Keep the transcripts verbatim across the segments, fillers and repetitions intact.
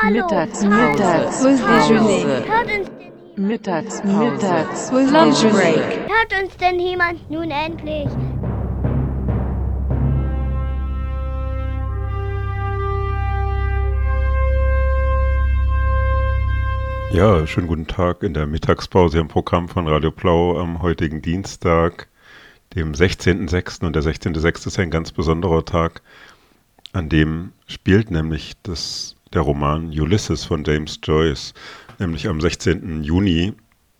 Mittagspause. Pause déjeuner. Hört uns denn, Mittagspause. Mittagspause Lunch déjeuner. break. hört uns denn jemand nun endlich? Ja, schönen guten Tag in der Mittagspause im Programm von Radio Blau am heutigen Dienstag, dem sechzehnten sechsten Und der sechzehnte sechste ist ein ganz besonderer Tag, an dem spielt nämlich das, der Roman Ulysses von James Joyce, nämlich am sechzehnten Juni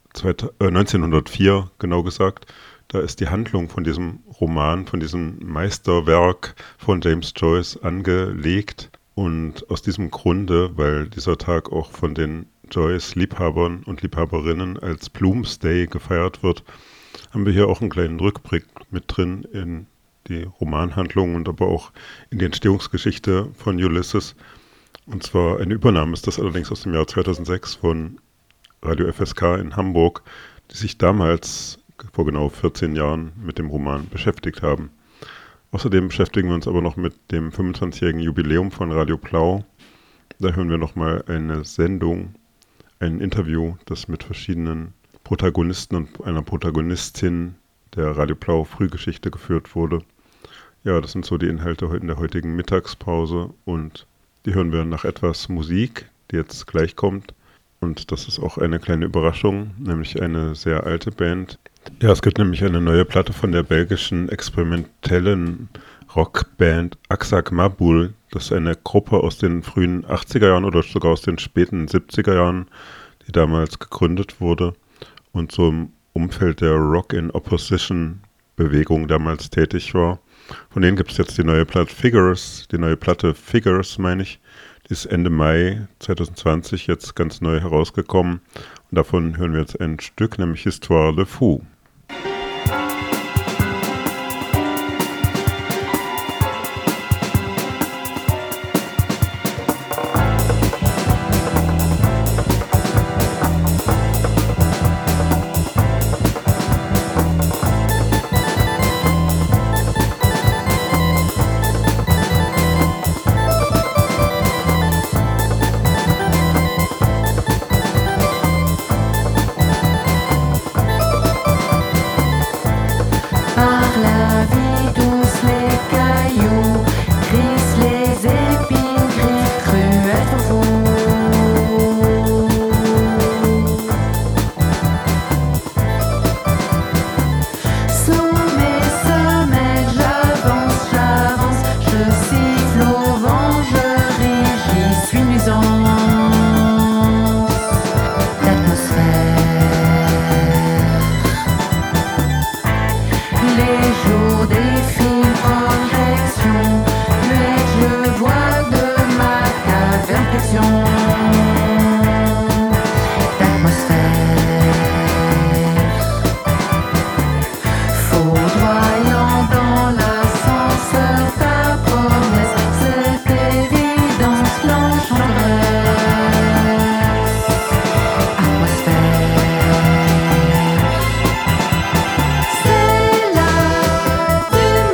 neunzehnhundertvier, genau gesagt. Da ist die Handlung von diesem Roman, von diesem Meisterwerk von James Joyce angelegt. Und aus diesem Grunde, weil dieser Tag auch von den Joyce-Liebhabern und Liebhaberinnen als Bloomsday gefeiert wird, haben wir hier auch einen kleinen Rückblick mit drin in die Romanhandlung und aber auch in die Entstehungsgeschichte von Ulysses. Und zwar eine Übernahme ist das allerdings aus dem Jahr zweitausendsechs von Radio F S K in Hamburg, die sich damals vor genau vierzehn Jahren mit dem Roman beschäftigt haben. Außerdem beschäftigen wir uns aber noch mit dem fünfundzwanzigjährigen Jubiläum von Radio Blau. Da hören wir nochmal eine Sendung, ein Interview, das mit verschiedenen Protagonisten und einer Protagonistin der Radio Blau Frühgeschichte geführt wurde. Ja, das sind so die Inhalte in der heutigen Mittagspause und die hören wir nach etwas Musik, die jetzt gleich kommt. Und das ist auch eine kleine Überraschung, nämlich eine sehr alte Band. Ja, es gibt nämlich eine neue Platte von der belgischen experimentellen Rockband Aksak Mabul. Das ist eine Gruppe aus den frühen achtziger Jahren oder sogar aus den späten siebziger Jahren, die damals gegründet wurde und so im Umfeld der Rock in Opposition Bewegung damals tätig war. Von denen gibt es jetzt die neue Platte Figures, die neue Platte Figures, meine ich. Die ist Ende Mai zweitausendzwanzig jetzt ganz neu herausgekommen. Und davon hören wir jetzt ein Stück, nämlich Histoire Le Fou.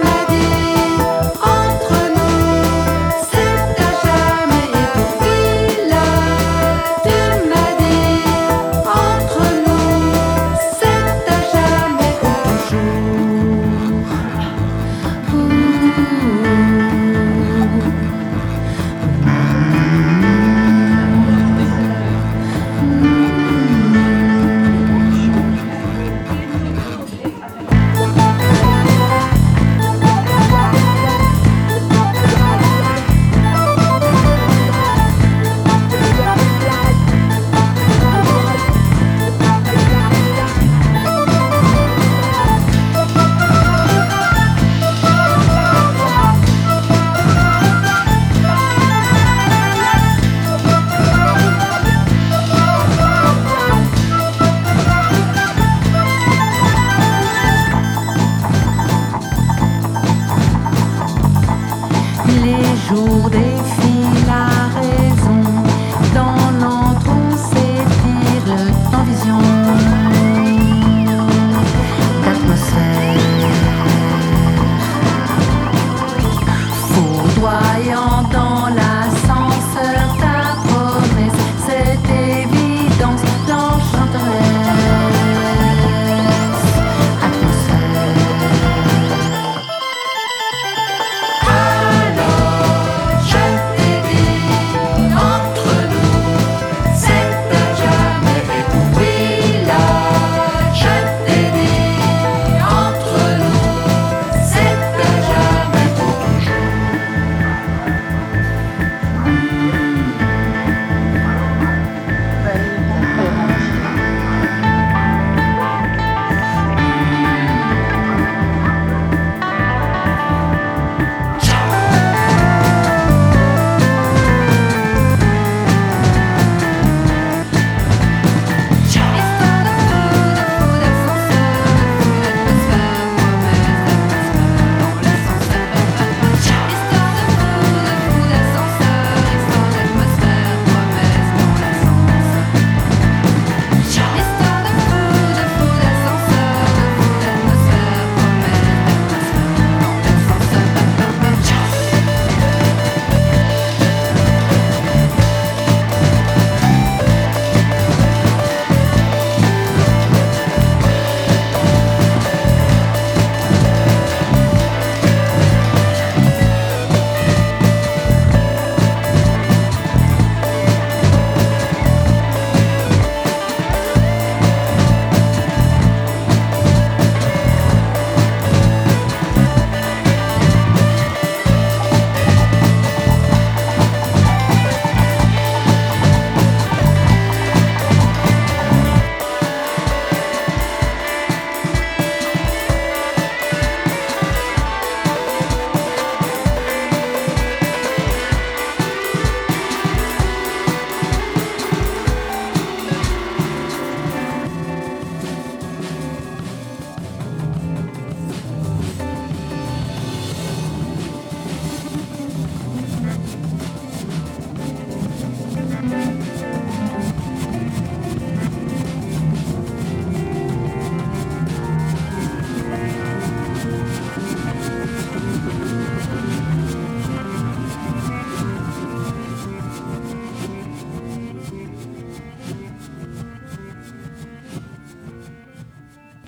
Entre nous, c'est à jamais et pour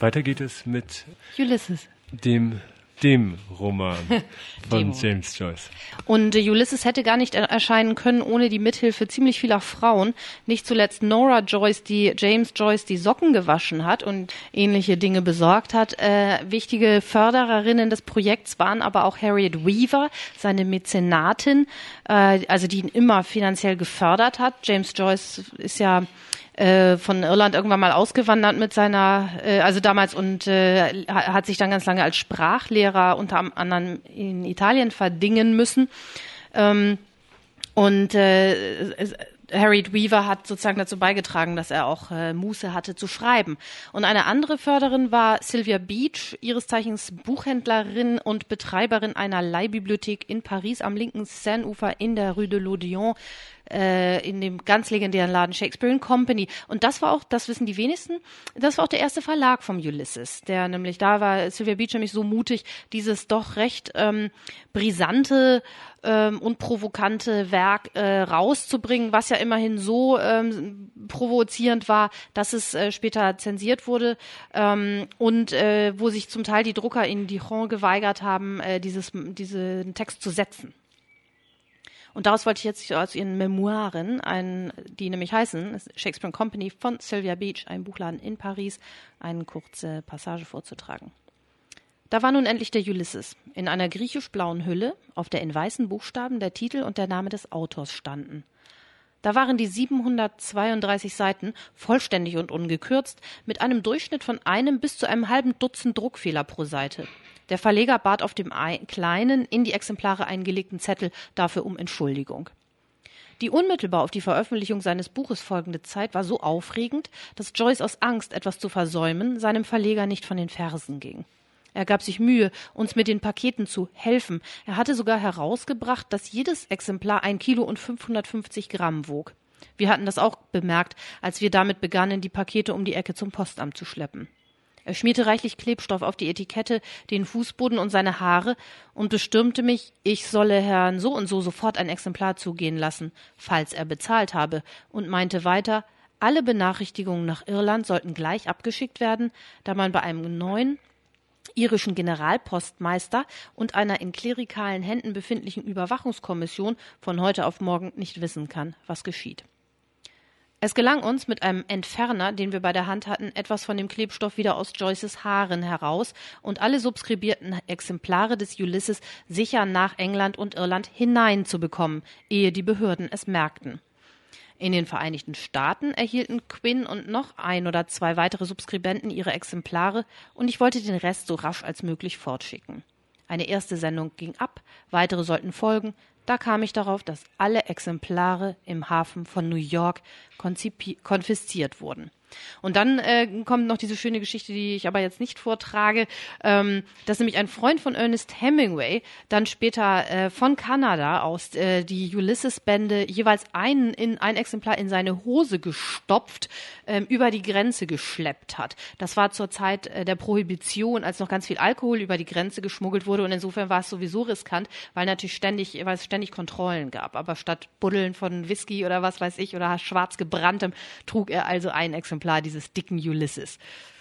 weiter geht es mit Ulysses. dem dem Roman von Dem. James Joyce. Und äh, Ulysses hätte gar nicht er- erscheinen können ohne die Mithilfe ziemlich vieler Frauen. Nicht zuletzt Nora Joyce, die James Joyce die Socken gewaschen hat und ähnliche Dinge besorgt hat. Äh, wichtige Fördererinnen des Projekts waren aber auch Harriet Weaver, seine Mäzenatin, äh, also die ihn immer finanziell gefördert hat. James Joyce ist ja äh, von Irland irgendwann mal ausgewandert mit seiner, äh, also damals und äh, hat sich dann ganz lange als Sprachlehrer unter anderem in Italien verdingen müssen. Ähm, und äh, Harriet Weaver hat sozusagen dazu beigetragen, dass er auch äh, Muße hatte zu schreiben. Und eine andere Förderin war Sylvia Beach, ihres Zeichens Buchhändlerin und Betreiberin einer Leihbibliothek in Paris am linken Seineufer in der Rue de l'Odéon, äh, in dem ganz legendären Laden Shakespeare Company. Und das war auch, das wissen die wenigsten, das war auch der erste Verlag vom Ulysses, der nämlich, da war Sylvia Beach nämlich so mutig, dieses doch recht ähm, brisante ähm, und provokante Werk äh, rauszubringen, was ja immerhin so ähm, provozierend war, dass es äh, später zensiert wurde ähm, und äh, wo sich zum Teil die Drucker in Dijon geweigert haben, äh, dieses, diesen Text zu setzen. Und daraus wollte ich jetzt aus ihren Memoiren, ein, die nämlich heißen Shakespeare Company von Sylvia Beach, ein Buchladen in Paris, eine kurze Passage vorzutragen. Da war nun endlich der Ulysses, in einer griechisch-blauen Hülle, auf der in weißen Buchstaben der Titel und der Name des Autors standen. Da waren die siebenhundertzweiunddreißig Seiten, vollständig und ungekürzt, mit einem Durchschnitt von einem bis zu einem halben Dutzend Druckfehler pro Seite. Der Verleger bat auf dem kleinen, in die Exemplare eingelegten Zettel dafür um Entschuldigung. Die unmittelbar auf die Veröffentlichung seines Buches folgende Zeit war so aufregend, dass Joyce aus Angst, etwas zu versäumen, seinem Verleger nicht von den Fersen ging. Er gab sich Mühe, uns mit den Paketen zu helfen. Er hatte sogar herausgebracht, dass jedes Exemplar ein Kilo und fünfhundertfünfzig Gramm wog. Wir hatten das auch bemerkt, als wir damit begannen, die Pakete um die Ecke zum Postamt zu schleppen. Er schmierte reichlich Klebstoff auf die Etikette, den Fußboden und seine Haare und bestürmte mich, ich solle Herrn so und so sofort ein Exemplar zugehen lassen, falls er bezahlt habe, und meinte weiter, alle Benachrichtigungen nach Irland sollten gleich abgeschickt werden, da man bei einem neuen irischen Generalpostmeister und einer in klerikalen Händen befindlichen Überwachungskommission von heute auf morgen nicht wissen kann, was geschieht. Es gelang uns mit einem Entferner, den wir bei der Hand hatten, etwas von dem Klebstoff wieder aus Joyces Haaren heraus und alle subskribierten Exemplare des Ulysses sicher nach England und Irland hineinzubekommen, ehe die Behörden es merkten. In den Vereinigten Staaten erhielten Quinn und noch ein oder zwei weitere Subskribenten ihre Exemplare und ich wollte den Rest so rasch als möglich fortschicken. Eine erste Sendung ging ab, weitere sollten folgen. Da kam ich darauf, dass alle Exemplare im Hafen von New York konzipi- konfisziert wurden. Und dann äh, kommt noch diese schöne Geschichte, die ich aber jetzt nicht vortrage, ähm, dass nämlich ein Freund von Ernest Hemingway dann später äh, von Kanada aus äh, die Ulysses-Bände jeweils einen in, ein Exemplar in seine Hose gestopft, ähm, über die Grenze geschleppt hat. Das war zur Zeit äh, der Prohibition, als noch ganz viel Alkohol über die Grenze geschmuggelt wurde und insofern war es sowieso riskant, weil natürlich ständig, weil es ständig Kontrollen gab. Aber statt Buddeln von Whisky oder was weiß ich oder schwarz gebranntem, trug er also ein Exemplar dieses dicken Ulysses.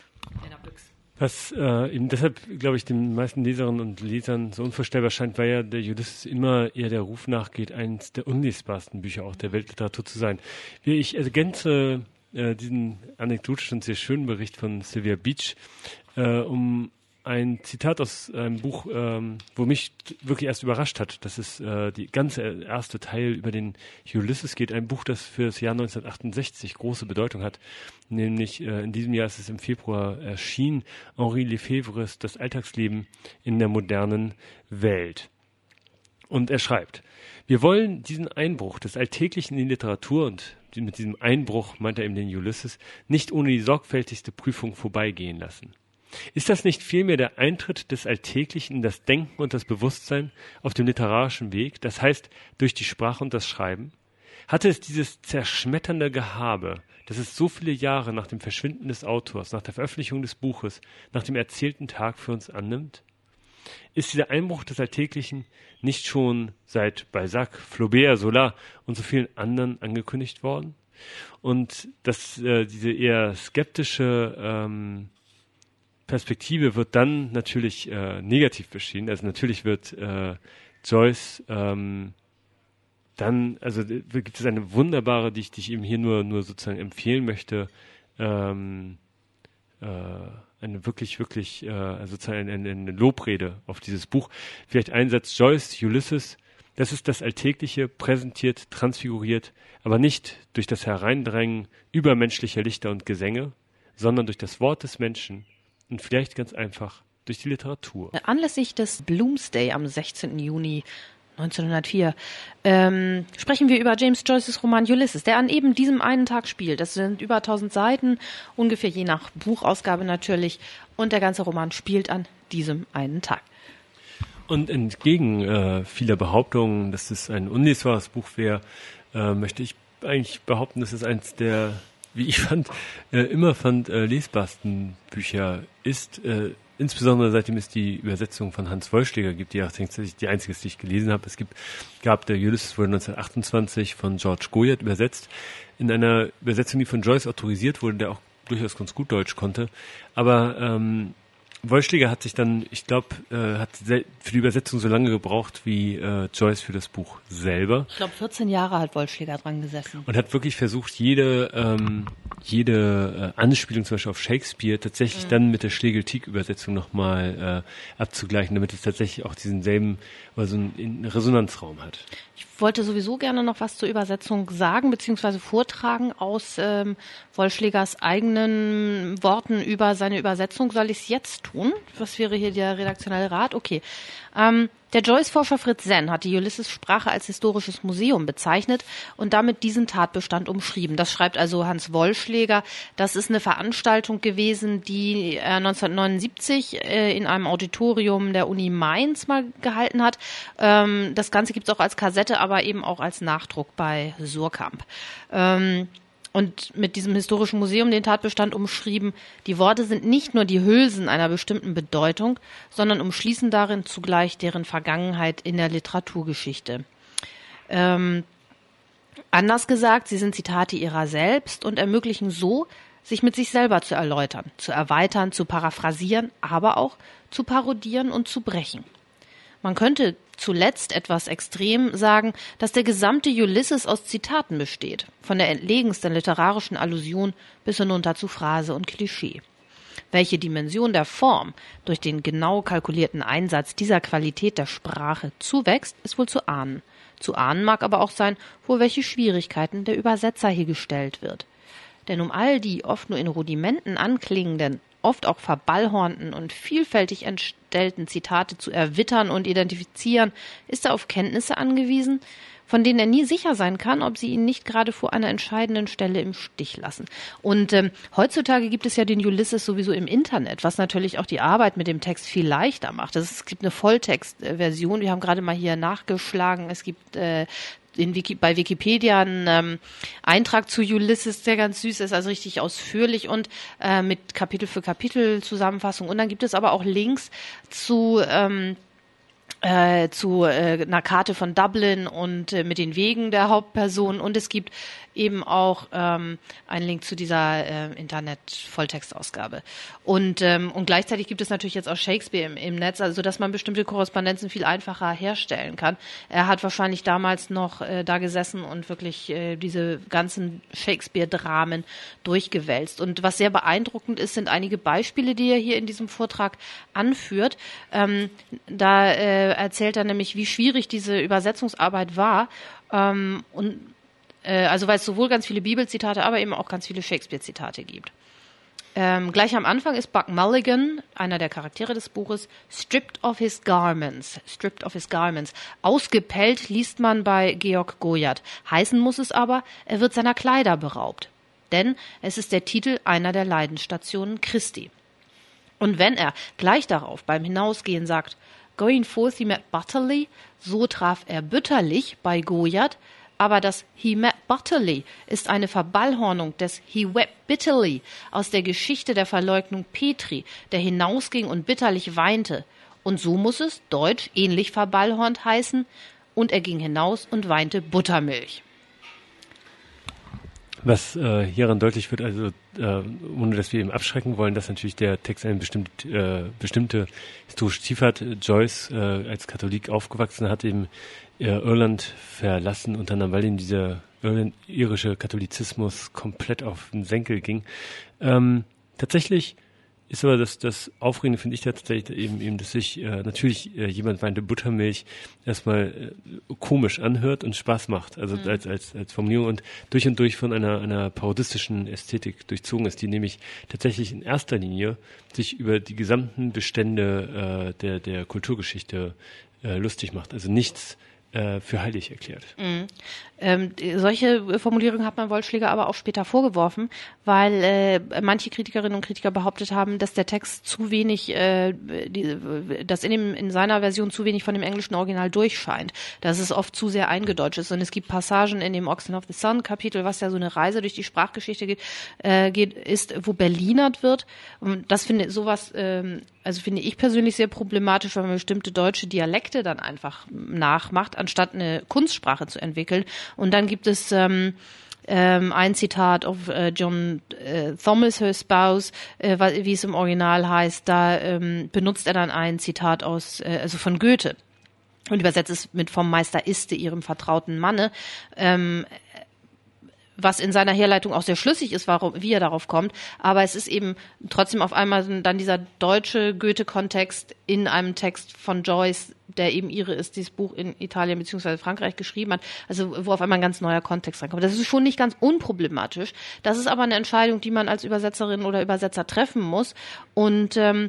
Was äh, eben deshalb, glaube ich, den meisten Leserinnen und Lesern so unvorstellbar scheint, weil ja der Ulysses immer eher der Ruf nachgeht, eines der unlesbarsten Bücher auch der Weltliteratur zu sein. Wie ich ergänze äh, diesen anekdotischen, sehr schönen Bericht von Sylvia Beach äh, um ein Zitat aus einem Buch, ähm, wo mich wirklich erst überrascht hat. Das ist äh, die ganze erste Teil über den Ulysses geht. Ein Buch, das für das Jahr neunzehnhundertachtundsechzig große Bedeutung hat. Nämlich äh, in diesem Jahr ist es im Februar erschienen. Henri Lefebvres Das Alltagsleben in der modernen Welt. Und er schreibt, wir wollen diesen Einbruch des Alltäglichen in die Literatur, und mit diesem Einbruch meint er eben den Ulysses, nicht ohne die sorgfältigste Prüfung vorbeigehen lassen. Ist das nicht vielmehr der Eintritt des Alltäglichen in das Denken und das Bewusstsein auf dem literarischen Weg, das heißt durch die Sprache und das Schreiben? Hatte es dieses zerschmetternde Gehabe, das es so viele Jahre nach dem Verschwinden des Autors, nach der Veröffentlichung des Buches, nach dem erzählten Tag für uns annimmt? Ist dieser Einbruch des Alltäglichen nicht schon seit Balzac, Flaubert, Zola und so vielen anderen angekündigt worden? Und dass äh, diese eher skeptische ähm, Perspektive wird dann natürlich äh, negativ beschieden. Also natürlich wird äh, Joyce ähm, dann, also äh, gibt es eine wunderbare, die ich, die ich eben hier nur, nur sozusagen empfehlen möchte, ähm, äh, eine wirklich, wirklich äh, sozusagen eine, eine Lobrede auf dieses Buch. Vielleicht ein Satz: Joyce, Ulysses, das ist das Alltägliche, präsentiert, transfiguriert, aber nicht durch das Hereindrängen übermenschlicher Lichter und Gesänge, sondern durch das Wort des Menschen und vielleicht ganz einfach durch die Literatur. Anlässlich des Bloomsday am sechzehnten Juni neunzehnhundertvier ähm, sprechen wir über James Joyces Roman Ulysses, der an eben diesem einen Tag spielt. Das sind über tausend Seiten, ungefähr je nach Buchausgabe natürlich, und der ganze Roman spielt an diesem einen Tag. Und entgegen äh, vieler Behauptungen, dass es ein unlesbares Buch wäre, äh, möchte ich eigentlich behaupten, dass es eins der, wie ich fand, äh, immer fand, äh, lesbarsten Bücher ist. Äh, insbesondere seitdem es die Übersetzung von Hans Wollschläger gibt, die auch tatsächlich die einzige, die ich gelesen habe. Es gibt, gab der Ulysses wurde neunzehnhundertachtundzwanzig von George Goyat übersetzt, in einer Übersetzung, die von Joyce autorisiert wurde, der auch durchaus ganz gut Deutsch konnte. Aber ähm, Wollschläger hat sich dann, ich glaube, äh, hat für die Übersetzung so lange gebraucht wie äh, Joyce für das Buch selber. Ich glaube, vierzehn Jahre hat Wollschläger dran gesessen. Und hat wirklich versucht, jede ähm, jede äh, Anspielung zum Beispiel auf Shakespeare tatsächlich mhm. dann mit der Schlegel-Tieck-Übersetzung nochmal äh, abzugleichen, damit es tatsächlich auch diesen selben, oder so einen, einen Resonanzraum hat. Ich wollte sowieso gerne noch was zur Übersetzung sagen, beziehungsweise vortragen aus ähm, Wollschlägers eigenen Worten über seine Übersetzung. Soll ich es jetzt tun? Was wäre hier der redaktionelle Rat? Okay. Ähm, der Joyce-Forscher Fritz Senn hat die Ulysses-Sprache als historisches Museum bezeichnet und damit diesen Tatbestand umschrieben. Das schreibt also Hans Wollschläger. Das ist eine Veranstaltung gewesen, die er neunzehnhundertneunundsiebzig äh, in einem Auditorium der Uni Mainz mal gehalten hat. Ähm, das Ganze gibt es auch als Kassette, aber eben auch als Nachdruck bei Suhrkamp. Ähm, Und mit diesem historischen Museum den Tatbestand umschrieben: Die Worte sind nicht nur die Hülsen einer bestimmten Bedeutung, sondern umschließen darin zugleich deren Vergangenheit in der Literaturgeschichte. Ähm, anders gesagt, sie sind Zitate ihrer selbst und ermöglichen so, sich mit sich selber zu erläutern, zu erweitern, zu paraphrasieren, aber auch zu parodieren und zu brechen. Man könnte zuletzt etwas extrem sagen, dass der gesamte Ulysses aus Zitaten besteht, von der entlegensten literarischen Allusion bis hinunter zu Phrase und Klischee. Welche Dimension der Form durch den genau kalkulierten Einsatz dieser Qualität der Sprache zuwächst, ist wohl zu ahnen. Zu ahnen mag aber auch sein, vor welche Schwierigkeiten der Übersetzer hier gestellt wird. Denn um all die oft nur in Rudimenten anklingenden, oft auch verballhornten und vielfältig entstellten Zitate zu erwittern und identifizieren, ist er auf Kenntnisse angewiesen, von denen er nie sicher sein kann, ob sie ihn nicht gerade vor einer entscheidenden Stelle im Stich lassen. Und ähm, heutzutage gibt es ja den Ulysses sowieso im Internet, was natürlich auch die Arbeit mit dem Text viel leichter macht. Das ist, es gibt eine Volltextversion, wir haben gerade mal hier nachgeschlagen, es gibt äh, in Wiki, bei Wikipedia einen ähm, Eintrag zu Ulysses, der ganz süß ist, also richtig ausführlich und äh, mit Kapitel für Kapitel Zusammenfassung. Und dann gibt es aber auch Links zu ähm, äh, zu äh, einer Karte von Dublin und äh, mit den Wegen der Hauptperson. Und es gibt eben auch ähm, einen Link zu dieser äh, Internet-Volltextausgabe. Und ähm, und gleichzeitig gibt es natürlich jetzt auch Shakespeare im, im Netz, also dass man bestimmte Korrespondenzen viel einfacher herstellen kann. Er hat wahrscheinlich damals noch äh, da gesessen und wirklich äh, diese ganzen Shakespeare-Dramen durchgewälzt. Und was sehr beeindruckend ist, sind einige Beispiele, die er hier in diesem Vortrag anführt. Ähm, da äh, erzählt er nämlich, wie schwierig diese Übersetzungsarbeit war. Ähm, und Also weil es sowohl ganz viele Bibelzitate, aber eben auch ganz viele Shakespeare-Zitate gibt. Ähm, gleich am Anfang ist Buck Mulligan, einer der Charaktere des Buches, stripped of his garments. Stripped of his garments. Ausgepellt liest man bei Georg Goyat. Heißen muss es aber, er wird seiner Kleider beraubt. Denn es ist der Titel einer der Leidensstationen Christi. Und wenn er gleich darauf beim Hinausgehen sagt, going forth he met bitterly, so traf er bitterlich bei Goyat, aber das he met bitterly ist eine Verballhornung des he wept bitterly aus der Geschichte der Verleugnung Petri, der hinausging und bitterlich weinte. Und so muss es, deutsch, ähnlich verballhornt heißen, und er ging hinaus und weinte Buttermilch. Was äh, hieran deutlich wird, also äh, ohne dass wir eben abschrecken wollen, dass natürlich der Text eine bestimmte, äh, bestimmte historische Tiefe hat. Joyce äh, als Katholik aufgewachsen hat eben äh, Irland verlassen, unter anderem weil ihm dieser Irland, irische Katholizismus komplett auf den Senkel ging. Ähm, tatsächlich ist aber das, das Aufregende, finde ich tatsächlich eben, eben, dass sich äh, natürlich äh, jemand weinte Buttermilch erstmal äh, komisch anhört und Spaß macht, also mhm. als, als, als Formulierung und durch und durch von einer, einer parodistischen Ästhetik durchzogen ist, die nämlich tatsächlich in erster Linie sich über die gesamten Bestände äh, der, der Kulturgeschichte äh, lustig macht. Also nichts äh, für heilig erklärt. Mhm. Ähm, solche Formulierungen hat man Wollschläger aber auch später vorgeworfen, weil äh, manche Kritikerinnen und Kritiker behauptet haben, dass der Text zu wenig, äh, die, dass in, dem, in seiner Version zu wenig von dem englischen Original durchscheint, dass es oft zu sehr eingedeutscht ist. Und es gibt Passagen in dem Oxen of the Sun Kapitel, was ja so eine Reise durch die Sprachgeschichte geht, äh, geht ist, wo Berlinert wird. Und das finde sowas, ähm, also finde ich persönlich sehr problematisch, weil man bestimmte deutsche Dialekte dann einfach nachmacht, anstatt eine Kunstsprache zu entwickeln. Und dann gibt es ähm, ähm, ein Zitat auf äh, John äh, Thomas, her spouse, äh, wie es im Original heißt. Da ähm, benutzt er dann ein Zitat aus, äh, also von Goethe und übersetzt es mit vom Meister Iste, ihrem vertrauten Manne. Ähm, was in seiner Herleitung auch sehr schlüssig ist, warum, wie er darauf kommt. Aber es ist eben trotzdem auf einmal dann dieser deutsche Goethe-Kontext in einem Text von Joyce, der eben ihre ist, dieses Buch in Italien bzw. Frankreich geschrieben hat, also wo auf einmal ein ganz neuer Kontext reinkommt. Das ist schon nicht ganz unproblematisch. Das ist aber eine Entscheidung, die man als Übersetzerin oder Übersetzer treffen muss. Und ähm,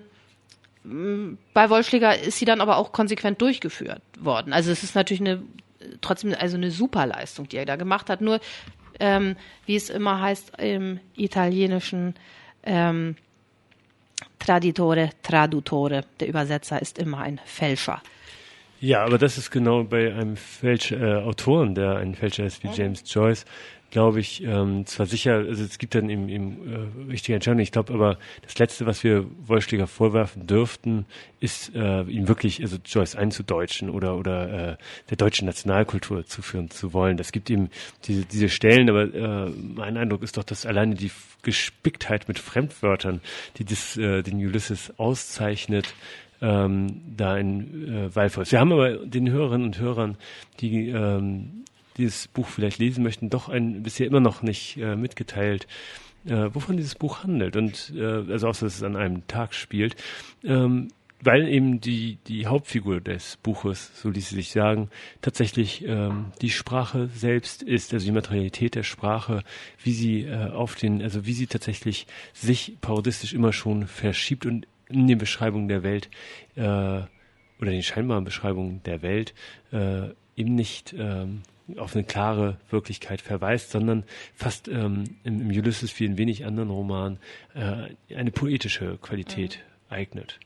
bei Wollschläger ist sie dann aber auch konsequent durchgeführt worden. Also es ist natürlich eine trotzdem also eine Superleistung, die er da gemacht hat. Nur Ähm, wie es immer heißt im Italienischen, ähm, Traditore, Tradutore. Der Übersetzer ist immer ein Fälscher. Ja, aber das ist genau bei einem Fälsch, äh, Autoren, der ein Fälscher ist wie James Joyce, glaube ich, ähm, zwar sicher, also es gibt dann eben, eben äh, richtige Entscheidungen, ich glaube aber, das Letzte, was wir Wollschläger vorwerfen dürften, ist, äh, ihn wirklich, also Joyce einzudeutschen oder oder äh, der deutschen Nationalkultur zuführen zu wollen. Das gibt ihm diese diese Stellen, aber äh, mein Eindruck ist doch, dass alleine die Gespicktheit mit Fremdwörtern, die das, äh, den Ulysses auszeichnet, ähm, da ein äh, Wahlvoll ist. Wir haben aber den Hörerinnen und Hörern, die ähm, dieses Buch vielleicht lesen möchten, doch ein bisher immer noch nicht äh, mitgeteilt, äh, wovon dieses Buch handelt. Und äh, also außer dass es an einem Tag spielt, ähm, weil eben die die Hauptfigur des Buches, so ließ sie sich sagen, tatsächlich ähm, die Sprache selbst ist, also die Materialität der Sprache, wie sie äh, auf den, also wie sie tatsächlich sich parodistisch immer schon verschiebt und in den Beschreibungen der Welt äh, oder den scheinbaren Beschreibungen der Welt äh, eben nicht ähm, auf eine klare Wirklichkeit verweist, sondern fast ähm, im, im Ulysses wie in wenig anderen Romanen äh, eine poetische Qualität mhm. eignet.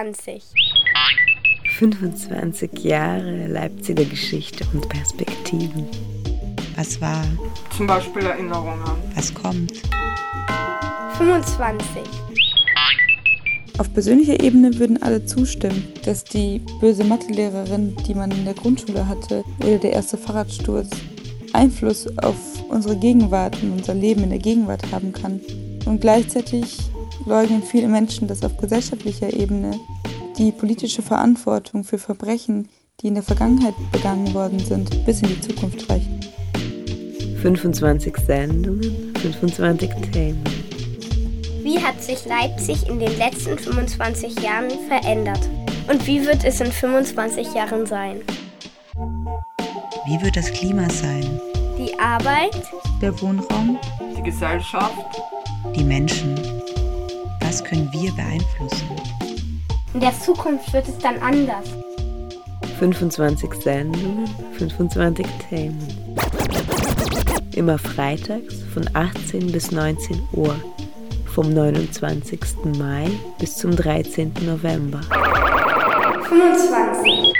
fünfundzwanzig. fünfundzwanzig Jahre Leipziger Geschichte und Perspektiven. Was war? Zum Beispiel Erinnerungen. Was kommt? fünfundzwanzig. Auf persönlicher Ebene würden alle zustimmen, dass die böse Mathelehrerin, die man in der Grundschule hatte, oder der erste Fahrradsturz Einfluss auf unsere Gegenwart und unser Leben in der Gegenwart haben kann. Und gleichzeitig leugnen viele Menschen, dass auf gesellschaftlicher Ebene die politische Verantwortung für Verbrechen, die in der Vergangenheit begangen worden sind, bis in die Zukunft reicht. fünfundzwanzig Sendungen, fünfundzwanzig Themen. Wie hat sich Leipzig in den letzten fünfundzwanzig Jahren verändert? Und wie wird es in fünfundzwanzig Jahren sein? Wie wird das Klima sein? Die Arbeit, Der Wohnraum, Die Gesellschaft. Die Menschen? Was können wir beeinflussen? in der Zukunft wird es dann anders. fünfundzwanzig Sendungen, fünfundzwanzig Themen. Immer freitags von achtzehn bis neunzehn Uhr. Vom neunundzwanzigsten Mai bis zum dreizehnten November. fünfundzwanzig.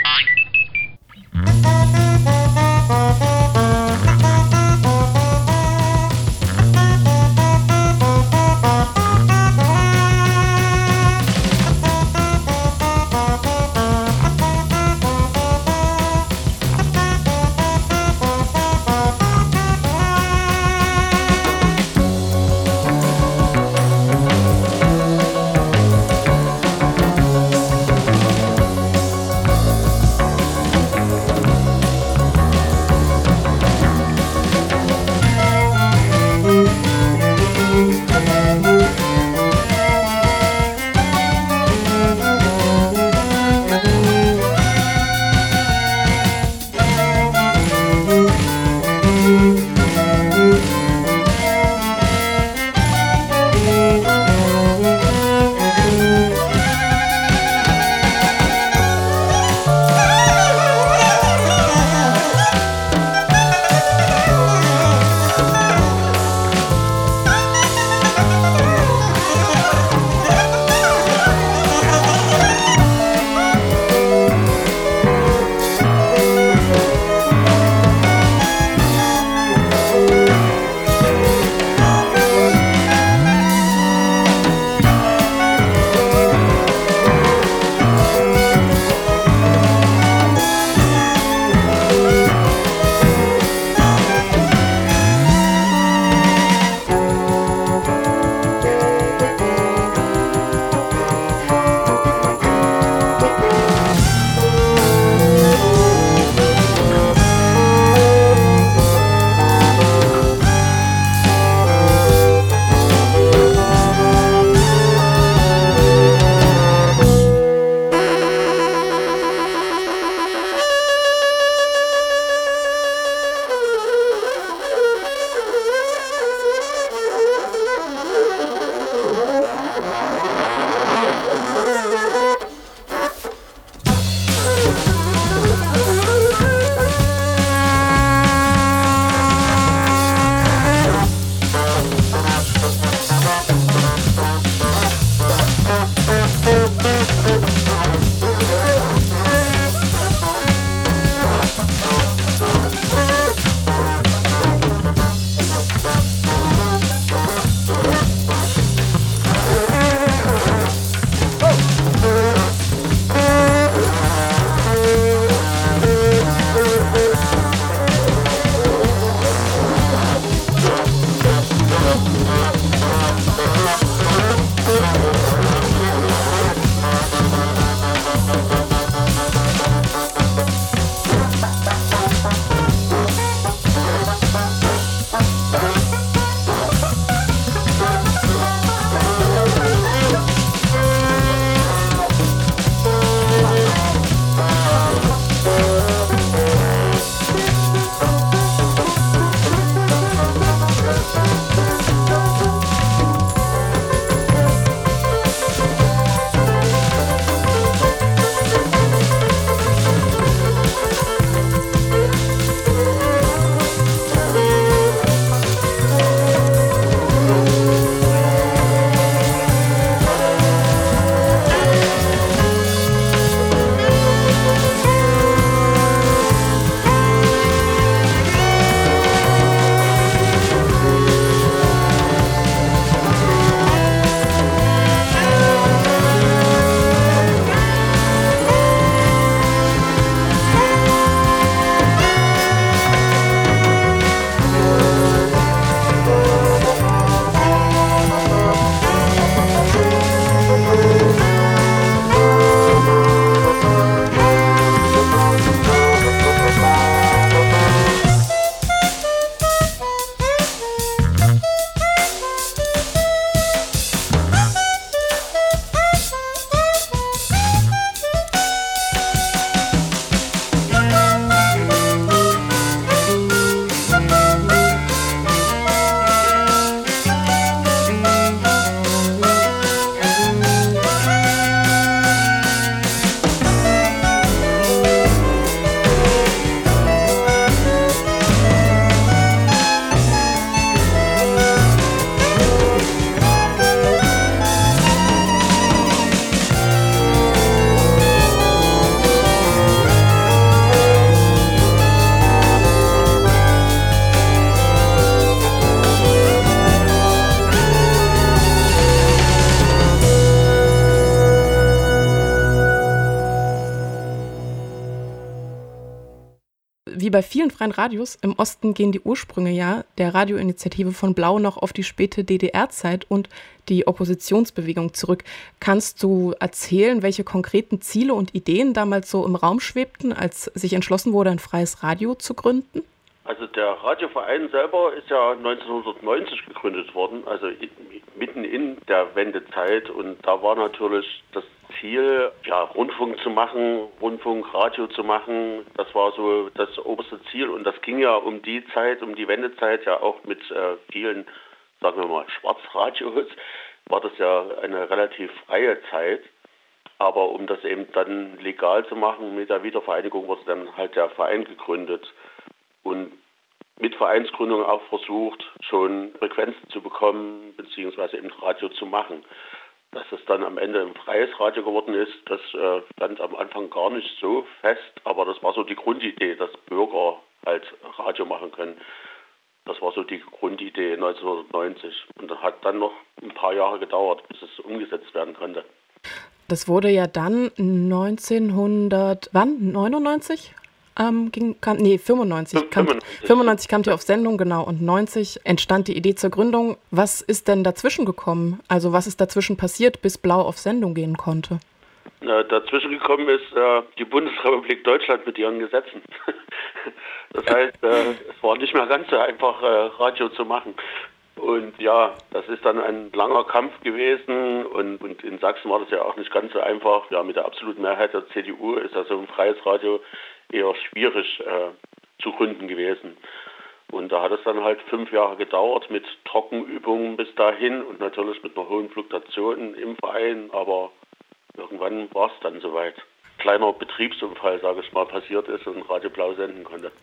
bei vielen freien Radios im Osten gehen die Ursprünge ja der Radioinitiative von Blau noch auf die späte D D R-Zeit und die Oppositionsbewegung zurück. Kannst du erzählen, welche konkreten Ziele und Ideen damals so im Raum schwebten, als sich entschlossen wurde, ein freies Radio zu gründen? Also der Radioverein selber ist ja neunzehnhundertneunzig gegründet worden, also mitten in der Wendezeit, und da war natürlich das Ziel, ja, Rundfunk zu machen, Rundfunkradio zu machen. Das war so das oberste Ziel, und das ging ja um die Zeit, um die Wendezeit ja auch mit äh, vielen, sagen wir mal, Schwarzradios, war das ja eine relativ freie Zeit. Aber um das eben dann legal zu machen mit der Wiedervereinigung, wurde dann halt der Verein gegründet. Und mit Vereinsgründung auch versucht, schon Frequenzen zu bekommen, beziehungsweise eben Radio zu machen. Dass es dann am Ende ein freies Radio geworden ist, das äh, stand am Anfang gar nicht so fest, aber das war so die Grundidee, dass Bürger halt Radio machen können. Das war so die Grundidee neunzehnhundertneunzig, und das hat dann noch ein paar Jahre gedauert, bis es umgesetzt werden konnte. Das wurde ja dann neunzehnhundert, wann? neunundneunzig? Ähm, ging, kam, nee, fünfundneunzig. Kam, fünfundneunzig kam die auf Sendung, genau, und neunzig entstand die Idee zur Gründung. Was ist denn dazwischen gekommen? Also was ist dazwischen passiert, bis Blau auf Sendung gehen konnte? Na, dazwischen gekommen ist äh, die Bundesrepublik Deutschland mit ihren Gesetzen. Das heißt, äh, es war nicht mehr ganz so einfach, äh, Radio zu machen. Und ja, das ist dann ein langer Kampf gewesen, und, und in Sachsen war das ja auch nicht ganz so einfach. Ja, mit der absoluten Mehrheit der C D U ist also ein freies Radio eher schwierig äh, zu gründen gewesen. Und da hat es dann halt fünf Jahre gedauert mit Trockenübungen bis dahin und natürlich mit einer hohen Fluktuation im Verein, aber irgendwann war es dann soweit. Kleiner Betriebsunfall, sage ich mal, passiert ist und Radio Blau senden konnte.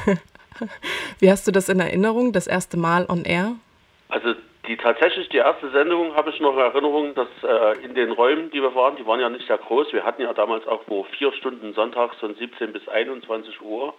Wie hast du das in Erinnerung, das erste Mal on air? Also die tatsächlich die erste Sendung habe ich noch in Erinnerung, dass äh, in den Räumen, die wir waren, die waren ja nicht sehr groß. Wir hatten ja damals auch nur vier Stunden sonntags von siebzehn bis einundzwanzig Uhr.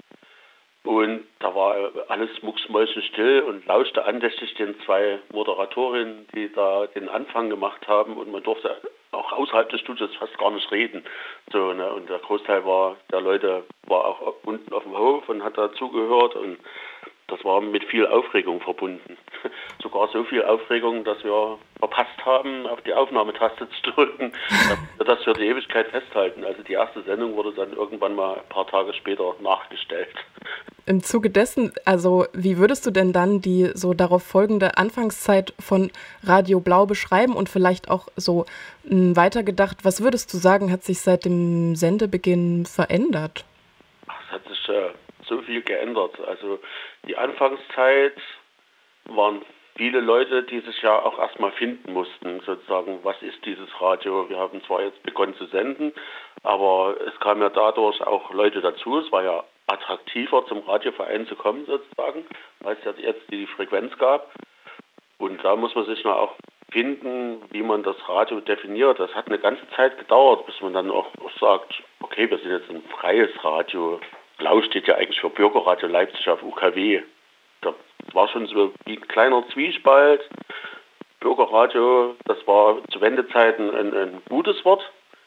Und da war alles mucksmäuschenstill und lauschte andächtig den zwei Moderatorinnen, die da den Anfang gemacht haben. Und man durfte auch außerhalb des Studios fast gar nicht reden. So, ne? Und der Großteil war der Leute war auch unten auf dem Hof und hat da zugehört. Und das war mit viel Aufregung verbunden. Sogar so viel Aufregung, dass wir verpasst haben, auf die Aufnahmetaste zu drücken, dass wir das für die Ewigkeit festhalten. Also die erste Sendung wurde dann irgendwann mal ein paar Tage später nachgestellt. Im Zuge dessen, also wie würdest du denn dann die so darauf folgende Anfangszeit von Radio Blau beschreiben und vielleicht auch so m, weitergedacht, was würdest du sagen, hat sich seit dem Sendebeginn verändert? Ach, es hat sich äh, so viel geändert. Also die Anfangszeit waren viele Leute, die sich ja auch erstmal finden mussten, sozusagen, was ist dieses Radio? Wir haben zwar jetzt begonnen zu senden, aber es kamen ja dadurch auch Leute dazu. Es war ja attraktiver, zum Radioverein zu kommen, sozusagen, weil es ja jetzt die Frequenz gab. Und da muss man sich noch auch finden, wie man das Radio definiert. Das hat eine ganze Zeit gedauert, bis man dann auch, auch sagt, okay, wir sind jetzt ein freies Radio. Blau steht ja eigentlich für Bürgerradio Leipzig auf U K W. Das war schon so wie ein kleiner Zwiespalt. Bürgerradio, das war zu Wendezeiten ein, ein gutes Wort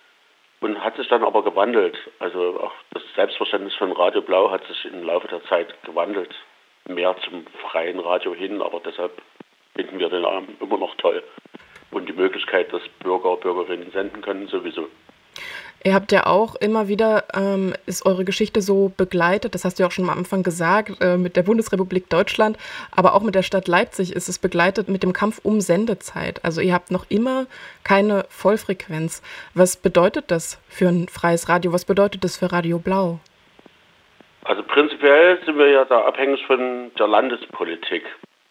und hat sich dann aber gewandelt. Also auch das Selbstverständnis von Radio Blau hat sich im Laufe der Zeit gewandelt. Mehr zum freien Radio hin, aber deshalb finden wir den Namen immer noch toll. Und die Möglichkeit, dass Bürger, Bürgerinnen senden können, sowieso. Ihr habt ja auch immer wieder, ähm, ist eure Geschichte so begleitet, das hast du ja auch schon am Anfang gesagt, äh, mit der Bundesrepublik Deutschland, aber auch mit der Stadt Leipzig ist es begleitet mit dem Kampf um Sendezeit. Also ihr habt noch immer keine Vollfrequenz. Was bedeutet das für ein freies Radio? Was bedeutet das für Radio Blau? Also prinzipiell sind wir ja da abhängig von der Landespolitik.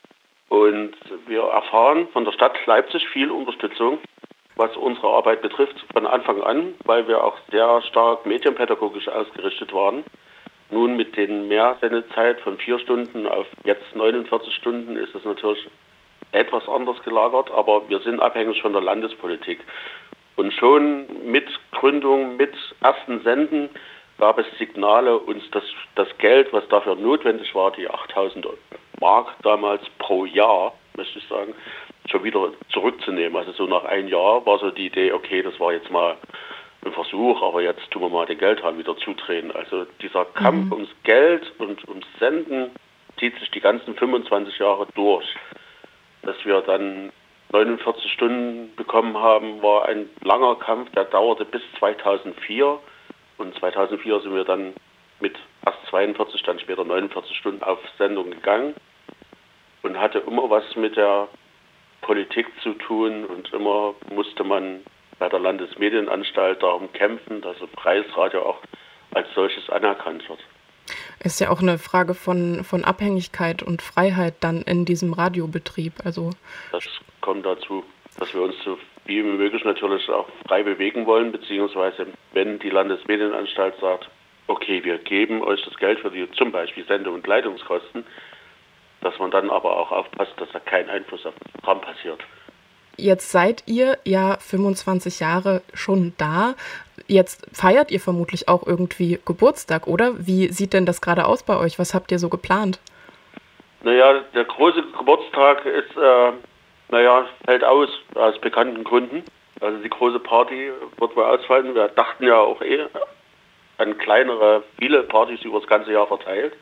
Und wir erfahren von der Stadt Leipzig viel Unterstützung, was unsere Arbeit betrifft, von Anfang an, weil wir auch sehr stark medienpädagogisch ausgerichtet waren. Nun mit den Mehrsendezeit von vier Stunden auf jetzt neunundvierzig Stunden ist es natürlich etwas anders gelagert, aber wir sind abhängig von der Landespolitik. Und schon mit Gründung, mit ersten Senden gab es Signale, uns das, das Geld, was dafür notwendig war, die achttausend Mark damals pro Jahr, möchte ich sagen, schon wieder zurückzunehmen. Also so nach einem Jahr war so die Idee, okay, das war jetzt mal ein Versuch, aber jetzt tun wir mal den Geldhahn wieder zudrehen. Also dieser Kampf mhm. ums Geld und ums Senden zieht sich die ganzen fünfundzwanzig Jahre durch. Dass wir dann neunundvierzig Stunden bekommen haben, war ein langer Kampf, der dauerte bis zweitausendvier. Und zweitausendvier sind wir dann mit erst zweiundvierzig, dann später neunundvierzig Stunden auf Sendung gegangen und hatte immer was mit der Politik zu tun und immer musste man bei der Landesmedienanstalt darum kämpfen, dass das freies Radio auch als solches anerkannt wird. Ist ja auch eine Frage von, von Abhängigkeit und Freiheit dann in diesem Radiobetrieb. Also das kommt dazu, dass wir uns so wie möglich natürlich auch frei bewegen wollen, beziehungsweise wenn die Landesmedienanstalt sagt, okay, wir geben euch das Geld für die zum Beispiel Sende- und Leitungskosten, dass man dann aber auch aufpasst, dass da kein Einfluss auf das Programm passiert. Jetzt seid ihr ja fünfundzwanzig Jahre schon da. Jetzt feiert ihr vermutlich auch irgendwie Geburtstag, oder? Wie sieht denn das gerade aus bei euch? Was habt ihr so geplant? Naja, der große Geburtstag ist, äh, naja, fällt aus, aus bekannten Gründen. Also die große Party wird wohl ausfallen. Wir dachten ja auch eh an kleinere, viele Partys über das ganze Jahr verteilt.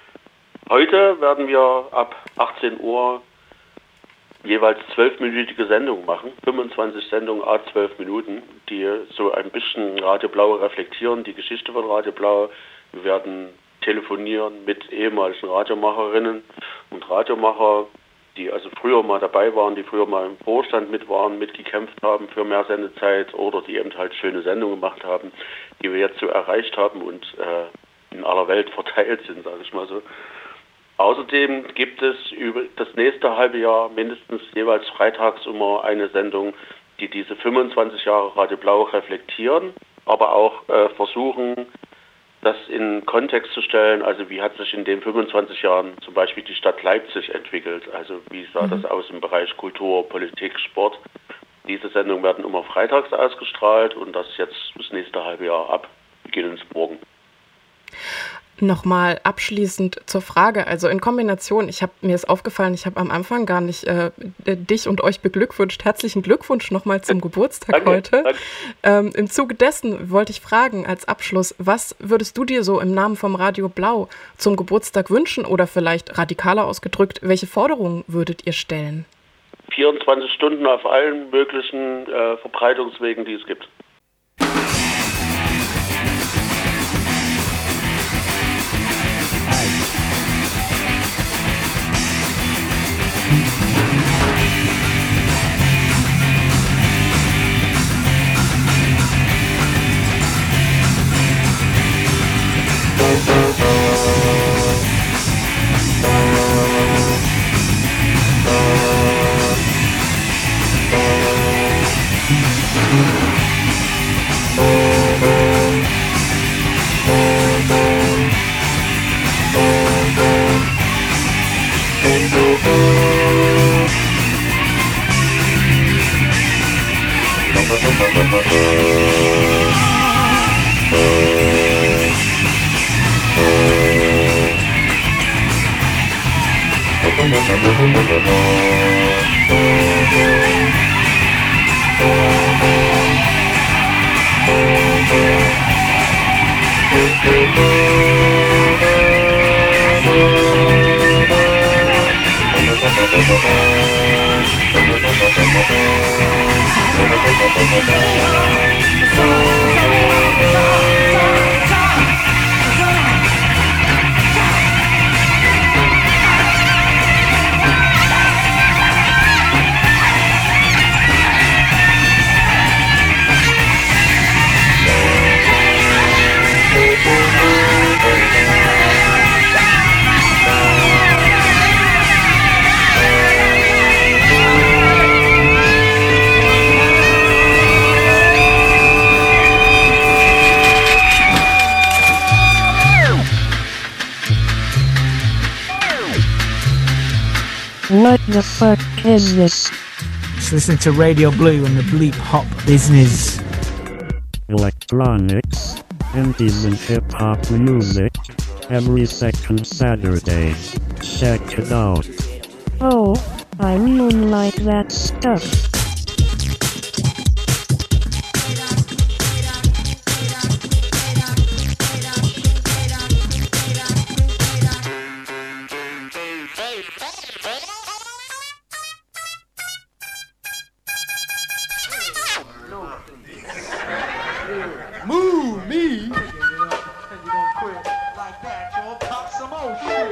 Heute werden wir ab achtzehn Uhr jeweils zwölfminütige Sendungen machen, fünfundzwanzig Sendungen à zwölf Minuten, die so ein bisschen Radio Blau reflektieren, die Geschichte von Radio Blau. Wir werden telefonieren mit ehemaligen Radiomacherinnen und Radiomacher, die also früher mal dabei waren, die früher mal im Vorstand mit waren, mitgekämpft haben für mehr Sendezeit oder die eben halt schöne Sendungen gemacht haben, die wir jetzt so erreicht haben und äh, in aller Welt verteilt sind, sage ich mal so. Außerdem gibt es über das nächste halbe Jahr mindestens jeweils freitags immer eine Sendung, die diese fünfundzwanzig Jahre Radio Blau reflektieren, aber auch äh, versuchen, das in Kontext zu stellen. Also wie hat sich in den fünfundzwanzig Jahren zum Beispiel die Stadt Leipzig entwickelt? Also wie sah mhm. das aus im Bereich Kultur, Politik, Sport? Diese Sendungen werden immer freitags ausgestrahlt und das jetzt das nächste halbe Jahr ab, beginnend morgen. Nochmal abschließend zur Frage, also in Kombination, ich habe mir ist aufgefallen, ich habe am Anfang gar nicht äh, dich und euch beglückwünscht. Herzlichen Glückwunsch nochmal zum Geburtstag danke, heute. Danke. Ähm, im Zuge dessen wollte ich fragen als Abschluss, was würdest du dir so im Namen vom Radio Blau zum Geburtstag wünschen oder vielleicht radikaler ausgedrückt, welche Forderungen würdet ihr stellen? vierundzwanzig Stunden auf allen möglichen äh, Verbreitungswegen, die es gibt. What the fuck is this? Just listen to Radio Blue and the bleep hop business. Electronics and decent hip-hop music every second Saturday. Check it out. Oh, I really like that stuff. Move me. And you don't quit like that, y'all. Pop some more shit.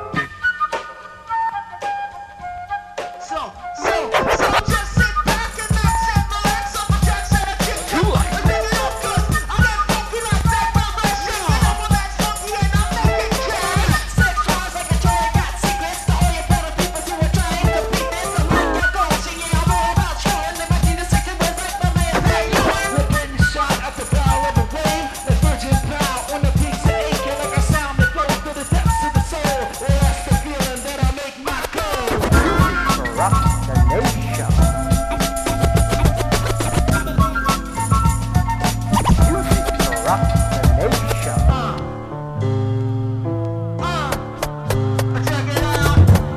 So, so, so just sit back and let's set my legs up and just say a kick. You like it? Dig it up, cause I got funky like that vibration. Get up on that funky and I'm making cash. Sex drives like a toy, got secrets to all your better people who are trying to beat this. I'm like that Gucci, yeah, I'm all about showing them I need a second word like my man. Hey, yo, flipping shot at the bow of the wave. The virgin pow on the piece of aching like a sound that goes to the depths of the soul. Well, that's the feeling that I make my code. Corrupt the nation. Corrupt the nation. Uh, uh, check it out.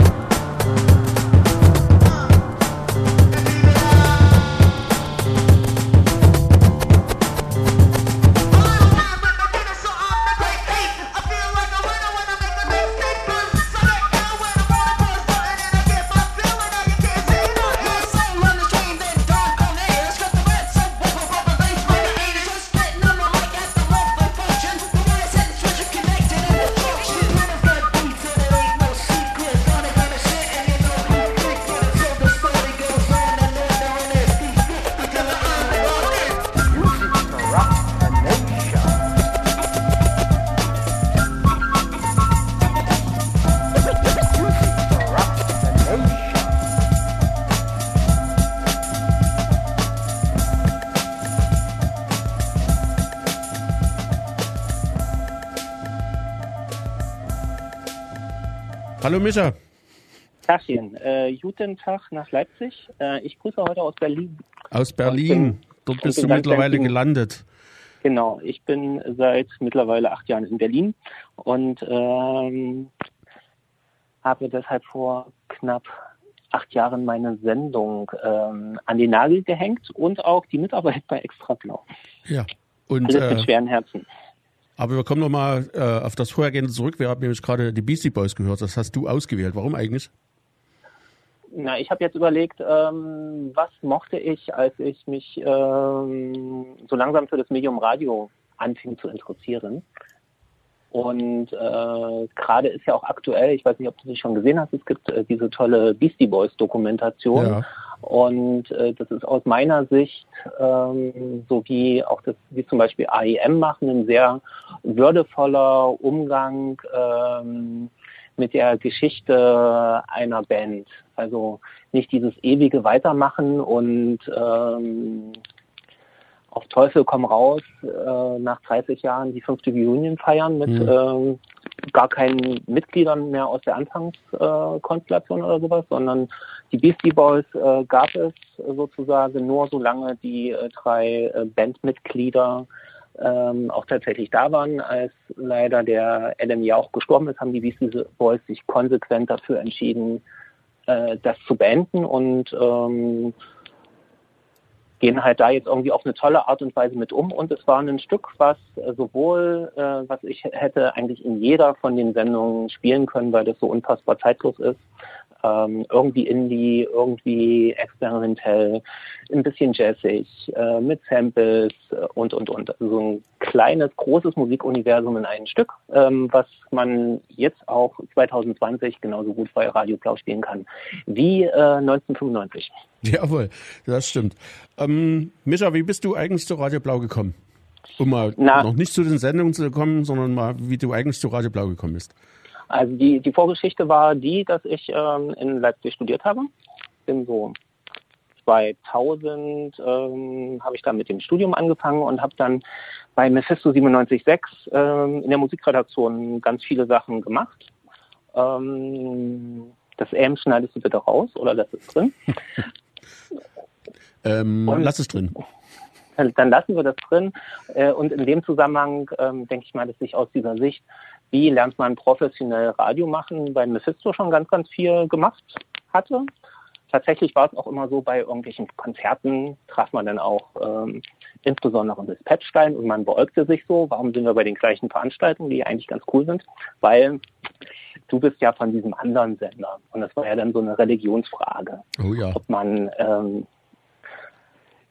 Hallo Micha. Tachchen, äh, guten Tag nach Leipzig. Äh, ich grüße heute aus Berlin. Aus Berlin. Bin, Dort bist bin du mittlerweile Berlin. gelandet. Genau, ich bin seit mittlerweile acht Jahren in Berlin und ähm, habe deshalb vor knapp acht Jahren meine Sendung ähm, an den Nagel gehängt und auch die Mitarbeit bei Extra Blau. Ja. Und, Alles mit äh, schweren Herzen. Aber wir kommen nochmal äh, auf das Vorhergehende zurück. Wir haben nämlich gerade die Beastie Boys gehört. Das hast du ausgewählt. Warum eigentlich? Na, ich habe jetzt überlegt, ähm, was mochte ich, als ich mich ähm, so langsam für das Medium Radio anfing zu interessieren. Und äh, gerade ist ja auch aktuell, ich weiß nicht, ob du das schon gesehen hast, es gibt äh, diese tolle Beastie Boys Dokumentation. Ja. Und äh, das ist aus meiner Sicht, ähm, so wie auch das, wie zum Beispiel A E M machen, ein sehr würdevoller Umgang ähm, mit der Geschichte einer Band. Also nicht dieses ewige Weitermachen und ähm, auf Teufel komm raus, äh, nach dreißig Jahren die fünfte Reunion feiern mit Mhm. ähm, gar keinen Mitgliedern mehr aus der Anfangskonstellation äh, oder sowas, sondern die Beastie Boys äh, gab es sozusagen nur, solange die äh, drei äh, Bandmitglieder ähm, auch tatsächlich da waren. Als leider der Adam Jauch gestorben ist, haben die Beastie Boys sich konsequent dafür entschieden, äh, das zu beenden und ähm, gehen halt da jetzt irgendwie auf eine tolle Art und Weise mit um. Und es war ein Stück, was äh, sowohl, äh, was ich hätte eigentlich in jeder von den Sendungen spielen können, weil das so unfassbar zeitlos ist, ähm, irgendwie Indie, irgendwie experimentell, ein bisschen jazzig, äh, mit Samples äh, und, und, und. Also so ein kleines, großes Musikuniversum in einem Stück, ähm, was man jetzt auch zwanzig zwanzig genauso gut bei Radio Blau spielen kann wie äh, neunzehnhundertfünfundneunzig. Jawohl, das stimmt. Ähm, Micha, wie bist du eigentlich zu Radio Blau gekommen? Um mal Na, noch nicht zu den Sendungen zu kommen, sondern mal, wie du eigentlich zu Radio Blau gekommen bist. Also die, die Vorgeschichte war die, dass ich ähm, in Leipzig studiert habe. Bin so zweitausend ähm, habe ich dann mit dem Studium angefangen und habe dann bei Mephisto siebenundneunzig Komma sechs ähm, in der Musikredaktion ganz viele Sachen gemacht. Ähm, das M schneidest du bitte raus oder lass es drin? ähm, und, lass es drin. Dann lassen wir das drin. Und in dem Zusammenhang ähm, denke ich mal, dass ich aus dieser Sicht, wie lernt man professionell Radio machen, bei Mephisto schon ganz, ganz viel gemacht hatte. Tatsächlich war es auch immer so, bei irgendwelchen Konzerten traf man dann auch ähm, insbesondere das Patchstein und man beäugte sich so, warum sind wir bei den gleichen Veranstaltungen, die eigentlich ganz cool sind, weil du bist ja von diesem anderen Sender. Und das war ja dann so eine Religionsfrage, oh ja. ob man ähm,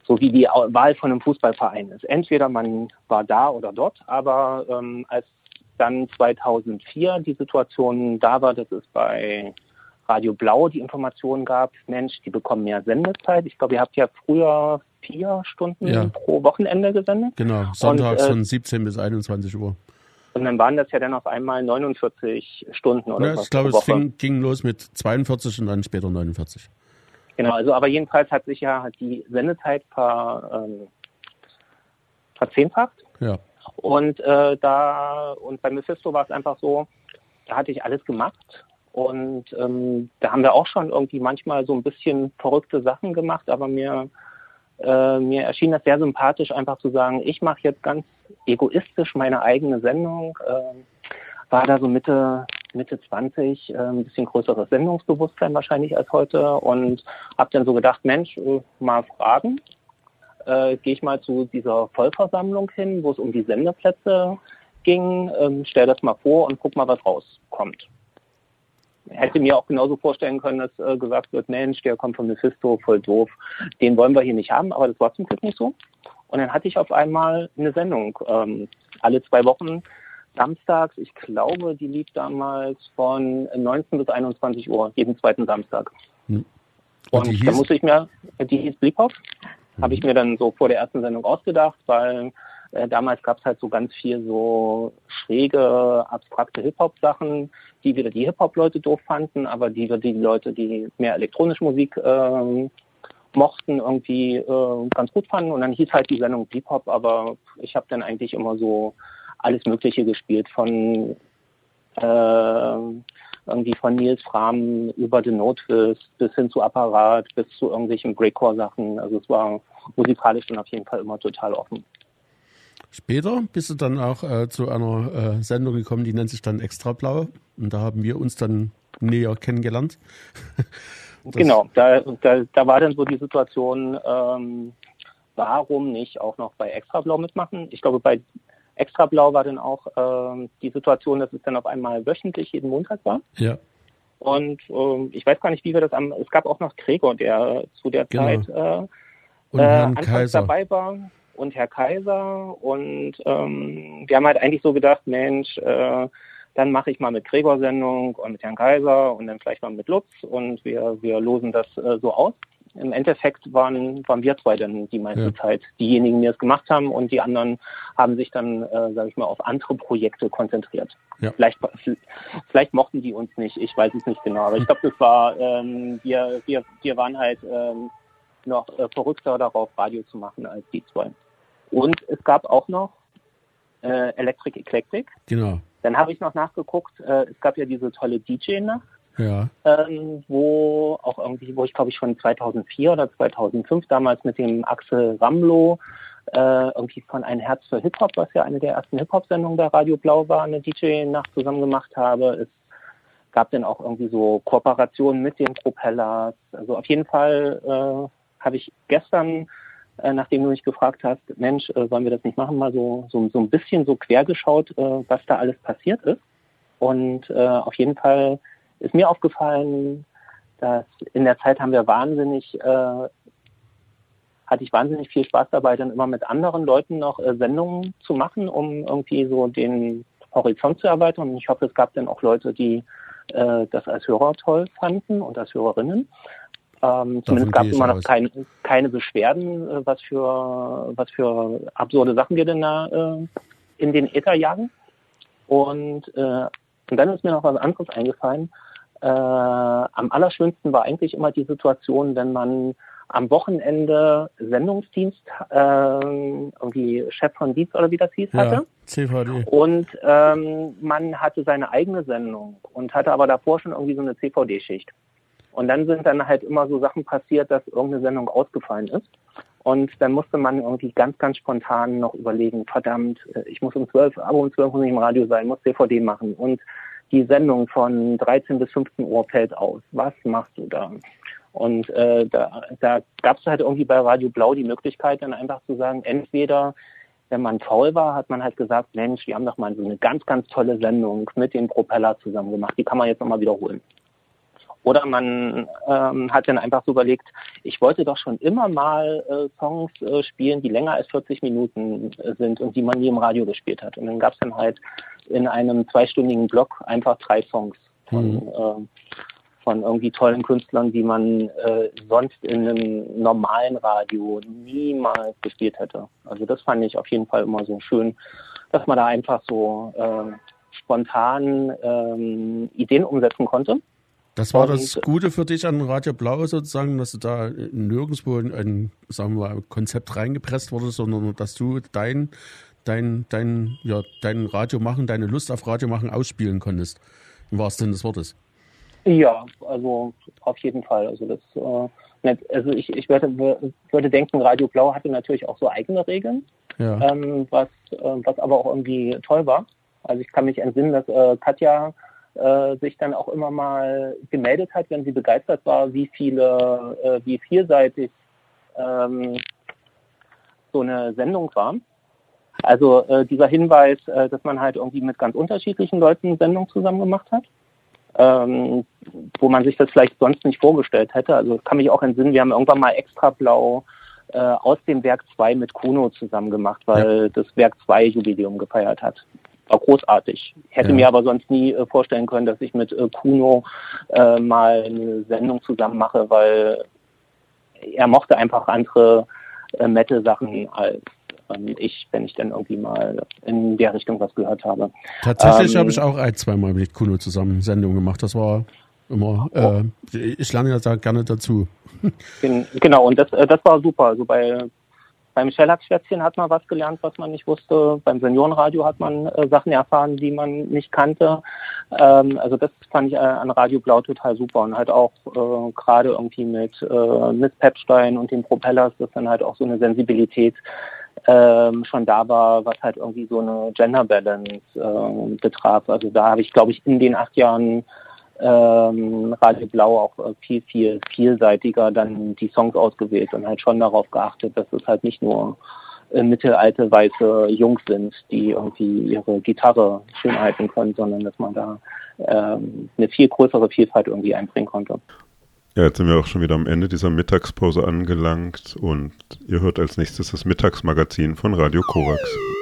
so wie die Wahl von einem Fußballverein ist. Entweder man war da oder dort, aber ähm, als dann zweitausendvier die Situation da war, dass es bei Radio Blau die Informationen gab, Mensch, die bekommen mehr Sendezeit. Ich glaube, ihr habt ja früher vier Stunden Ja. pro Wochenende gesendet. Genau, sonntags Und, äh, von siebzehn bis einundzwanzig Uhr. Und dann waren das ja dann auf einmal neunundvierzig Stunden oder Ja, was ich glaube, pro es Woche. fing, ging los mit zweiundvierzig und dann später neunundvierzig. Genau, also aber jedenfalls hat sich ja die Sendezeit ver, ähm, verzehnfacht. Ja. Und äh, da und bei Mephisto war es einfach so, da hatte ich alles gemacht. Und ähm, da haben wir auch schon irgendwie manchmal so ein bisschen verrückte Sachen gemacht, aber mir, äh, mir erschien das sehr sympathisch, einfach zu sagen, ich mache jetzt ganz egoistisch meine eigene Sendung. Äh, war da so Mitte, Mitte zwanzig, äh, ein bisschen größeres Sendungsbewusstsein wahrscheinlich als heute und habe dann so gedacht, Mensch, äh, mal fragen. Äh, Gehe ich mal zu dieser Vollversammlung hin, wo es um die Sendeplätze ging, ähm, stell das mal vor und guck mal, was rauskommt. Hätte mir auch genauso vorstellen können, dass äh, gesagt wird, Mensch, der kommt von Mephisto, voll doof, den wollen wir hier nicht haben, aber das war zum Glück nicht so. Und dann hatte ich auf einmal eine Sendung, ähm, alle zwei Wochen, samstags, ich glaube, die lief damals von neunzehn bis einundzwanzig Uhr, jeden zweiten Samstag. Hm. Und, Und die da hieß? musste ich mir, die hieß Bleepop, Mhm. habe ich mir dann so vor der ersten Sendung ausgedacht, weil äh, damals gab es halt so ganz viel so schräge, abstrakte Hip-Hop-Sachen, die wieder die Hip-Hop-Leute doof fanden, aber die wieder die Leute, die mehr elektronische Musik äh, mochten, irgendwie äh, ganz gut fanden. Und dann hieß halt die Sendung Bleepop, aber ich habe dann eigentlich immer so alles Mögliche gespielt, von äh, irgendwie von Nils Fram über den Notwist bis hin zu Apparat, bis zu irgendwelchen Breakcore-Sachen. Also es war musikalisch dann auf jeden Fall immer total offen. Später bist du dann auch äh, zu einer äh, Sendung gekommen, die nennt sich dann Extra Blau. Und da haben wir uns dann näher kennengelernt. Das Genau, da, da, da war dann so die Situation, ähm, warum nicht auch noch bei Extra Blau mitmachen? Ich glaube, bei Extra Blau war dann auch ähm, die Situation, dass es dann auf einmal wöchentlich jeden Montag war. Ja. Und ähm, ich weiß gar nicht, wie wir das am... Es gab auch noch Gregor, der zu der Genau. Zeit äh, Und äh, Herrn anfangs Kaiser. dabei war. Und Herr Kaiser. Und ähm, wir haben halt eigentlich so gedacht, Mensch, äh, dann mache ich mal mit Gregor Sendung und mit Herrn Kaiser und dann vielleicht mal mit Lutz. Und wir, wir losen das äh, so aus. Im Endeffekt waren, waren wir zwei dann die meiste Ja. Zeit diejenigen, die es gemacht haben, und die anderen haben sich dann, äh, sage ich mal, auf andere Projekte konzentriert. Ja. Vielleicht, vielleicht mochten die uns nicht, ich weiß es nicht genau, aber ich glaube, das war, ähm, wir, wir, wir waren halt ähm, noch äh, verrückter darauf, Radio zu machen als die zwei. Und es gab auch noch äh, Electric Eclectic. Genau. Dann habe ich noch nachgeguckt, äh, es gab ja diese tolle D J-Nacht. Ja. Ähm, wo auch irgendwie, wo ich glaube ich schon zweitausendvier oder zweitausendfünf damals mit dem Axel Ramlow äh, irgendwie von Ein Herz für Hip-Hop, was ja eine der ersten Hip-Hop-Sendungen bei Radio Blau war, eine D J-Nacht zusammen gemacht habe. Es gab dann auch irgendwie so Kooperationen mit den Propellers. Also auf jeden Fall äh, habe ich gestern, äh, nachdem du mich gefragt hast, Mensch, äh, wollen wir das nicht machen, mal so, so, so ein bisschen so quer geschaut, äh, was da alles passiert ist. Und äh, auf jeden Fall ist mir aufgefallen, dass in der Zeit haben wir wahnsinnig, äh, hatte ich wahnsinnig viel Spaß dabei, dann immer mit anderen Leuten noch äh, Sendungen zu machen, um irgendwie so den Horizont zu erweitern. Und ich hoffe, es gab dann auch Leute, die äh, das als Hörer toll fanden und als Hörerinnen. Ähm, zumindest gab es immer noch keine, keine Beschwerden, äh, was für was für absurde Sachen wir denn da äh, in den Äther jagen. Und, äh, und dann ist mir noch was anderes eingefallen. Äh, am allerschönsten war eigentlich immer die Situation, wenn man am Wochenende Sendungsdienst, äh, irgendwie Chef von Dienst oder wie das hieß, hatte. Ja, C V D. Und ähm, man hatte seine eigene Sendung und hatte aber davor schon irgendwie so eine C V D-Schicht. Und dann sind dann halt immer so Sachen passiert, dass irgendeine Sendung ausgefallen ist. Und dann musste man irgendwie ganz, ganz spontan noch überlegen, verdammt, ich muss um zwölf, aber um zwölf muss ich im Radio sein, muss C V D machen. Und die Sendung von dreizehn bis fünfzehn Uhr fällt aus. Was machst du da? Und äh, da, da gab es halt irgendwie bei Radio Blau die Möglichkeit, dann einfach zu sagen, entweder, wenn man faul war, hat man halt gesagt, Mensch, wir haben doch mal so eine ganz, ganz tolle Sendung mit dem Propeller zusammen gemacht, die kann man jetzt nochmal wiederholen. Oder man ähm, hat dann einfach so überlegt, ich wollte doch schon immer mal äh, Songs äh, spielen, die länger als vierzig Minuten äh, sind und die man nie im Radio gespielt hat. Und dann gab es dann halt in einem zweistündigen Block einfach drei Songs von, mhm. äh, von irgendwie tollen Künstlern, die man äh, sonst in einem normalen Radio niemals gespielt hätte. Also das fand ich auf jeden Fall immer so schön, dass man da einfach so äh, spontan ähm, Ideen umsetzen konnte. Das war Und, das Gute für dich an Radio Blau sozusagen, dass du da nirgendwo in ein, sagen wir mal, Konzept reingepresst wurdest, sondern dass du dein, dein, dein, ja, dein Radio machen, deine Lust auf Radio machen ausspielen konntest, im wahrsten Sinne des Wortes. Ja, also auf jeden Fall. Also das, äh, nicht, also ich, ich würde, würde denken, Radio Blau hatte natürlich auch so eigene Regeln, ja. ähm, was, äh, was aber auch irgendwie toll war. Also ich kann mich entsinnen, dass äh, Katja äh, sich dann auch immer mal gemeldet hat, wenn sie begeistert war, wie viele, äh, wie vielseitig ähm, so eine Sendung war. Also äh, dieser Hinweis, äh, dass man halt irgendwie mit ganz unterschiedlichen Leuten eine Sendung zusammen gemacht hat, ähm, wo man sich das vielleicht sonst nicht vorgestellt hätte. Also kann mich auch entsinnen, wir haben irgendwann mal Extra Blau äh, aus dem Werk zwei mit Kuno zusammen gemacht, weil ja. das Werk zwei Jubiläum gefeiert hat. War großartig. Hätte ja. mir aber sonst nie äh, vorstellen können, dass ich mit äh, Kuno äh, mal eine Sendung zusammen mache, weil er mochte einfach andere äh, Metal-Sachen als ähm, ich, wenn ich dann irgendwie mal in der Richtung was gehört habe. Tatsächlich ähm, habe ich auch ein, zweimal mit Kuno zusammen Sendungen gemacht. Das war immer, äh, ich lerne ja da gerne dazu. Genau, und das, äh, das war super. Also bei Beim Schellackschwätzchen hat man was gelernt, was man nicht wusste. Beim Seniorenradio hat man äh, Sachen erfahren, die man nicht kannte. Ähm, also das fand ich äh, an Radio Blau total super. Und halt auch äh, gerade irgendwie mit äh, Miss Pepstein und den Propellers, dass dann halt auch so eine Sensibilität ähm, schon da war, was halt irgendwie so eine Gender Balance äh, betraf. Also da habe ich, glaube ich, in den acht Jahren ähm, Radio Blau auch äh, viel, viel vielseitiger dann die Songs ausgewählt und halt schon darauf geachtet, dass es halt nicht nur äh, mittelalte weiße Jungs sind, die irgendwie ihre Gitarre schön halten können, sondern dass man da ähm, eine viel größere Vielfalt irgendwie einbringen konnte. Ja, jetzt sind wir auch schon wieder am Ende dieser Mittagspause angelangt und ihr hört als nächstes das Mittagsmagazin von Radio Korax.